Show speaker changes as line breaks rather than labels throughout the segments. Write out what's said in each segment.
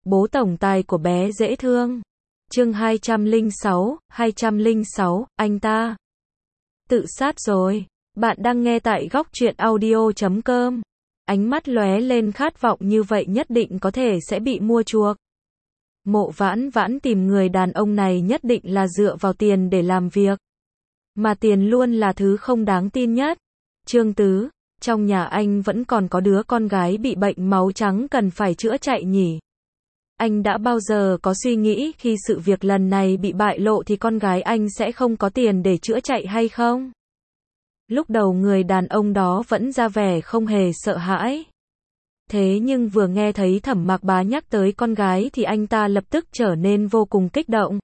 Bố tổng tài của bé dễ thương. Chương 206, anh ta tự sát rồi. Bạn đang nghe tại góc truyện audio.com. Ánh mắt lóe lên khát vọng như vậy nhất định có thể sẽ bị mua chuộc. Mộ Vãn Vãn tìm người đàn ông này nhất định là dựa vào tiền để làm việc. Mà tiền luôn là thứ không đáng tin nhất. Trương Tứ, trong nhà anh vẫn còn có đứa con gái bị bệnh máu trắng cần phải chữa chạy nhỉ? Anh đã bao giờ có suy nghĩ khi sự việc lần này bị bại lộ thì con gái anh sẽ không có tiền để chữa chạy hay không? Lúc đầu người đàn ông đó vẫn ra vẻ không hề sợ hãi. Thế nhưng vừa nghe thấy Thẩm Mạc Bá nhắc tới con gái thì anh ta lập tức trở nên vô cùng kích động.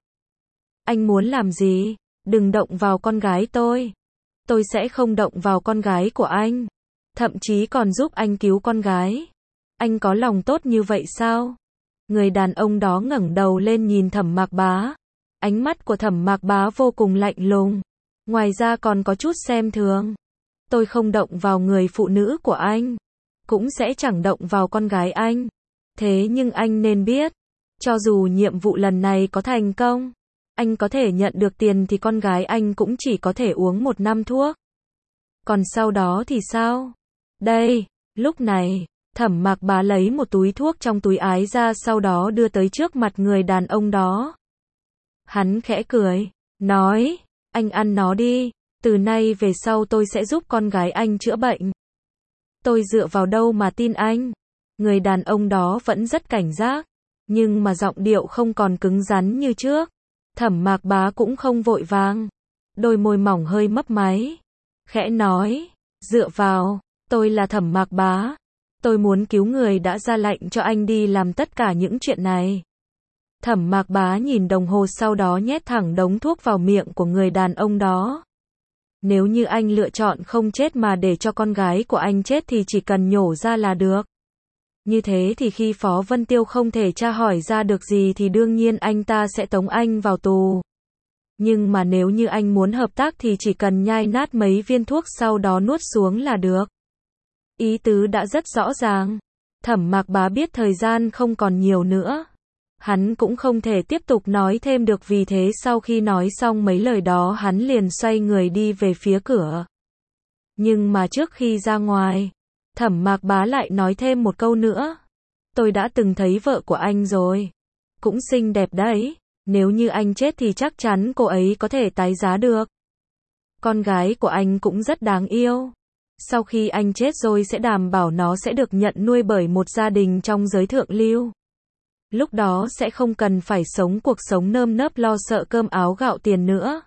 Anh muốn làm gì? Đừng động vào con gái tôi. Tôi sẽ không động vào con gái của anh. Thậm chí còn giúp anh cứu con gái. Anh có lòng tốt như vậy sao? Người đàn ông đó ngẩng đầu lên nhìn Thẩm Mạc Bá. Ánh mắt của Thẩm Mạc Bá vô cùng lạnh lùng. Ngoài ra còn có chút xem thường. Tôi không động vào người phụ nữ của anh. Cũng sẽ chẳng động vào con gái anh. Thế nhưng anh nên biết. Cho dù nhiệm vụ lần này có thành công. Anh có thể nhận được tiền thì con gái anh cũng chỉ có thể uống 1 năm thuốc. Còn sau đó thì sao? Đây, lúc này, Thẩm Mạc Bá lấy một túi thuốc trong túi áo ra sau đó đưa tới trước mặt người đàn ông đó. Hắn khẽ cười, nói, anh ăn nó đi, từ nay về sau tôi sẽ giúp con gái anh chữa bệnh. Tôi dựa vào đâu mà tin anh? Người đàn ông đó vẫn rất cảnh giác, nhưng mà giọng điệu không còn cứng rắn như trước. Thẩm Mạc Bá cũng không vội vàng, đôi môi mỏng hơi mấp máy, khẽ nói, dựa vào, tôi là Thẩm Mạc Bá. Tôi muốn cứu người đã ra lệnh cho anh đi làm tất cả những chuyện này. Thẩm Mạc Bá nhìn đồng hồ sau đó nhét thẳng đống thuốc vào miệng của người đàn ông đó. Nếu như anh lựa chọn không chết mà để cho con gái của anh chết thì chỉ cần nhổ ra là được. Như thế thì khi Phó Vân Tiêu không thể tra hỏi ra được gì thì đương nhiên anh ta sẽ tống anh vào tù. Nhưng mà nếu như anh muốn hợp tác thì chỉ cần nhai nát mấy viên thuốc sau đó nuốt xuống là được. Ý tứ đã rất rõ ràng. Thẩm Mạc Bá biết thời gian không còn nhiều nữa. Hắn cũng không thể tiếp tục nói thêm được vì thế sau khi nói xong mấy lời đó hắn liền xoay người đi về phía cửa. Nhưng mà trước khi ra ngoài, Thẩm Mạc Bá lại nói thêm một câu nữa. Tôi đã từng thấy vợ của anh rồi. Cũng xinh đẹp đấy. Nếu như anh chết thì chắc chắn cô ấy có thể tái giá được. Con gái của anh cũng rất đáng yêu. Sau khi anh chết rồi sẽ đảm bảo nó sẽ được nhận nuôi bởi một gia đình trong giới thượng lưu. Lúc đó sẽ không cần phải sống cuộc sống nơm nớp lo sợ cơm áo gạo tiền nữa.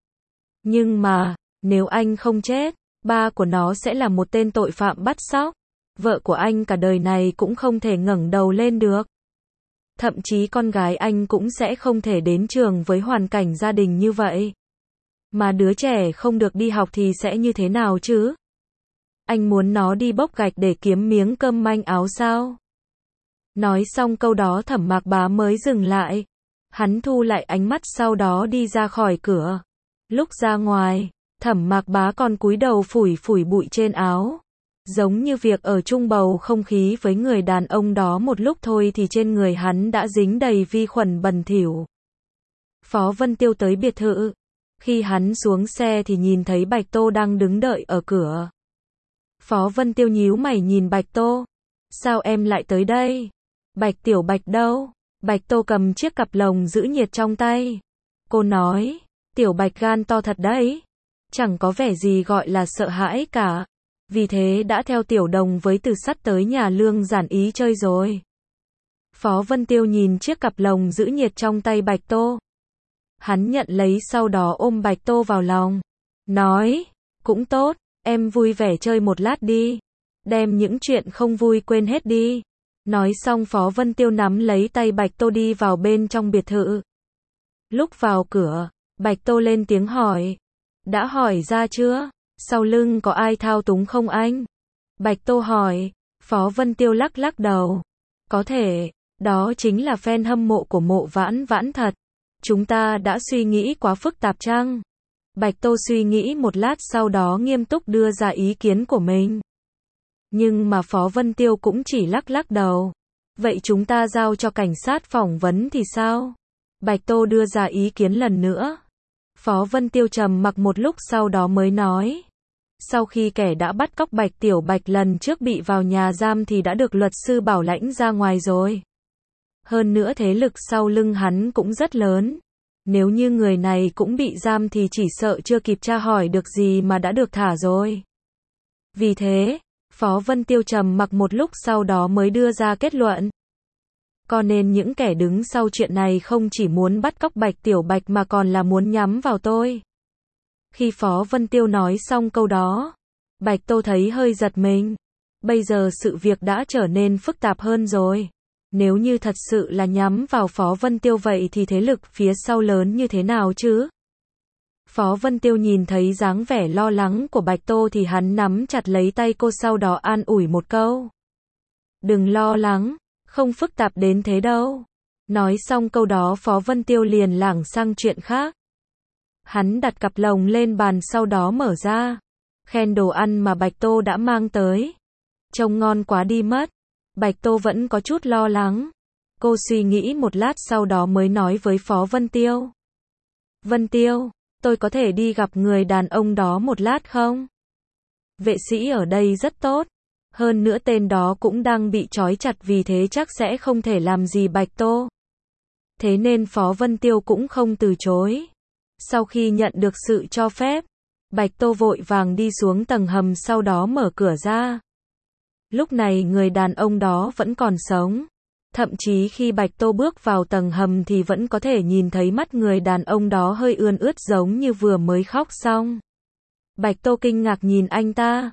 Nhưng mà, nếu anh không chết, ba của nó sẽ là một tên tội phạm bắt cóc. Vợ của anh cả đời này cũng không thể ngẩng đầu lên được. Thậm chí con gái anh cũng sẽ không thể đến trường với hoàn cảnh gia đình như vậy. Mà đứa trẻ không được đi học thì sẽ như thế nào chứ? Anh muốn nó đi bốc gạch để kiếm miếng cơm manh áo sao? Nói xong câu đó Thẩm Mạc Bá mới dừng lại. Hắn thu lại ánh mắt sau đó đi ra khỏi cửa. Lúc ra ngoài, Thẩm Mạc Bá còn cúi đầu phủi phủi bụi trên áo. Giống như việc ở chung bầu không khí với người đàn ông đó một lúc thôi thì trên người hắn đã dính đầy vi khuẩn bẩn thỉu. Phó Vân Tiêu tới biệt thự. Khi hắn xuống xe thì nhìn thấy Bạch Tô đang đứng đợi ở cửa. Phó Vân Tiêu nhíu mày nhìn Bạch Tô. Sao em lại tới đây? Bạch Tiểu Bạch đâu? Bạch Tô cầm chiếc cặp lồng giữ nhiệt trong tay. Cô nói, Tiểu Bạch gan to thật đấy. Chẳng có vẻ gì gọi là sợ hãi cả. Vì thế đã theo Tiểu Đồng với Từ Sắt tới nhà Lương Giản Ý chơi rồi. Phó Vân Tiêu nhìn chiếc cặp lồng giữ nhiệt trong tay Bạch Tô. Hắn nhận lấy sau đó ôm Bạch Tô vào lòng. Nói, cũng tốt, em vui vẻ chơi một lát đi. Đem những chuyện không vui quên hết đi. Nói xong Phó Vân Tiêu nắm lấy tay Bạch Tô đi vào bên trong biệt thự. Lúc vào cửa, Bạch Tô lên tiếng hỏi. Đã hỏi ra chưa? Sau lưng có ai thao túng không anh? Bạch Tô hỏi. Phó Vân Tiêu lắc lắc đầu. Có thể, đó chính là fan hâm mộ của Mộ Vãn Vãn thật. Chúng ta đã suy nghĩ quá phức tạp chăng? Bạch Tô suy nghĩ một lát sau đó nghiêm túc đưa ra ý kiến của mình. Nhưng mà Phó Vân Tiêu cũng chỉ lắc lắc đầu. Vậy chúng ta giao cho cảnh sát phỏng vấn thì sao? Bạch Tô đưa ra ý kiến lần nữa. Phó Vân Tiêu trầm mặc một lúc sau đó mới nói. Sau khi kẻ đã bắt cóc Bạch Tiểu Bạch lần trước bị vào nhà giam thì đã được luật sư bảo lãnh ra ngoài rồi. Hơn nữa thế lực sau lưng hắn cũng rất lớn. Nếu như người này cũng bị giam thì chỉ sợ chưa kịp tra hỏi được gì mà đã được thả rồi. Vì thế, Phó Vân Tiêu trầm mặc một lúc sau đó mới đưa ra kết luận. Có nên những kẻ đứng sau chuyện này không chỉ muốn bắt cóc Bạch Tiểu Bạch mà còn là muốn nhắm vào tôi. Khi Phó Vân Tiêu nói xong câu đó, Bạch Tô thấy hơi giật mình. Bây giờ sự việc đã trở nên phức tạp hơn rồi. Nếu như thật sự là nhắm vào Phó Vân Tiêu vậy thì thế lực phía sau lớn như thế nào chứ? Phó Vân Tiêu nhìn thấy dáng vẻ lo lắng của Bạch Tô thì hắn nắm chặt lấy tay cô sau đó an ủi một câu. Đừng lo lắng, không phức tạp đến thế đâu. Nói xong câu đó Phó Vân Tiêu liền lảng sang chuyện khác. Hắn đặt cặp lồng lên bàn sau đó mở ra. Khen đồ ăn mà Bạch Tô đã mang tới. Trông ngon quá đi mất. Bạch Tô vẫn có chút lo lắng. Cô suy nghĩ một lát sau đó mới nói với Phó Vân Tiêu. Vân Tiêu, tôi có thể đi gặp người đàn ông đó một lát không? Vệ sĩ ở đây rất tốt. Hơn nữa tên đó cũng đang bị trói chặt vì thế chắc sẽ không thể làm gì Bạch Tô. Thế nên Phó Vân Tiêu cũng không từ chối. Sau khi nhận được sự cho phép, Bạch Tô vội vàng đi xuống tầng hầm sau đó mở cửa ra. Lúc này người đàn ông đó vẫn còn sống. Thậm chí khi Bạch Tô bước vào tầng hầm thì vẫn có thể nhìn thấy mắt người đàn ông đó hơi ươn ướt giống như vừa mới khóc xong. Bạch Tô kinh ngạc nhìn anh ta.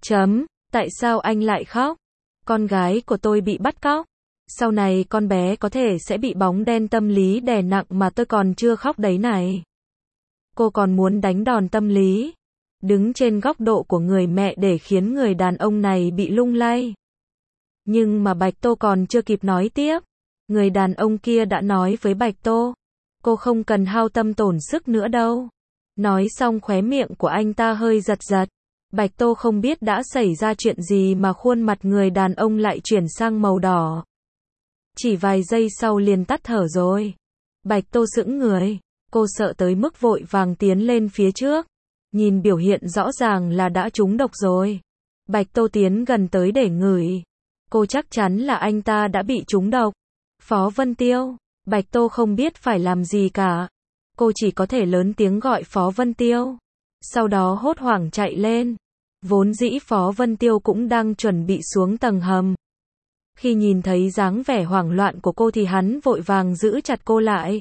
Tại sao anh lại khóc? Con gái của tôi bị bắt cóc. Sau này con bé có thể sẽ bị bóng đen tâm lý đè nặng mà tôi còn chưa khóc đấy này. Cô còn muốn đánh đòn tâm lý. Đứng trên góc độ của người mẹ để khiến người đàn ông này bị lung lay. Nhưng mà Bạch Tô còn chưa kịp nói tiếp. Người đàn ông kia đã nói với Bạch Tô. Cô không cần hao tâm tổn sức nữa đâu. Nói xong khóe miệng của anh ta hơi giật giật. Bạch Tô không biết đã xảy ra chuyện gì mà khuôn mặt người đàn ông lại chuyển sang màu đỏ. Chỉ vài giây sau liền tắt thở rồi. Bạch Tô sững người. Cô sợ tới mức vội vàng tiến lên phía trước. Nhìn biểu hiện rõ ràng là đã trúng độc rồi. Bạch Tô tiến gần tới để ngửi. Cô chắc chắn là anh ta đã bị trúng độc. Phó Vân Tiêu. Bạch Tô không biết phải làm gì cả. Cô chỉ có thể lớn tiếng gọi Phó Vân Tiêu. Sau đó hốt hoảng chạy lên. Vốn dĩ Phó Vân Tiêu cũng đang chuẩn bị xuống tầng hầm. Khi nhìn thấy dáng vẻ hoảng loạn của cô thì hắn vội vàng giữ chặt cô lại.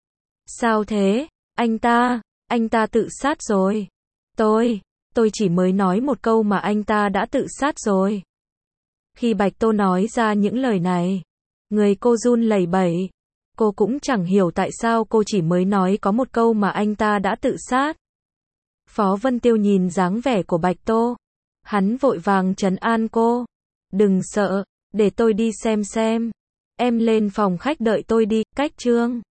Sao thế? Anh ta tự sát rồi. Tôi chỉ mới nói một câu mà anh ta đã tự sát rồi. Khi Bạch Tô nói ra những lời này, người cô run lẩy bẩy. Cô cũng chẳng hiểu tại sao cô chỉ mới nói có một câu mà anh ta đã tự sát. Phó Vân Tiêu nhìn dáng vẻ của Bạch Tô. Hắn vội vàng trấn an cô. Đừng sợ, để tôi đi xem. Em lên phòng khách đợi tôi đi, cách Trương.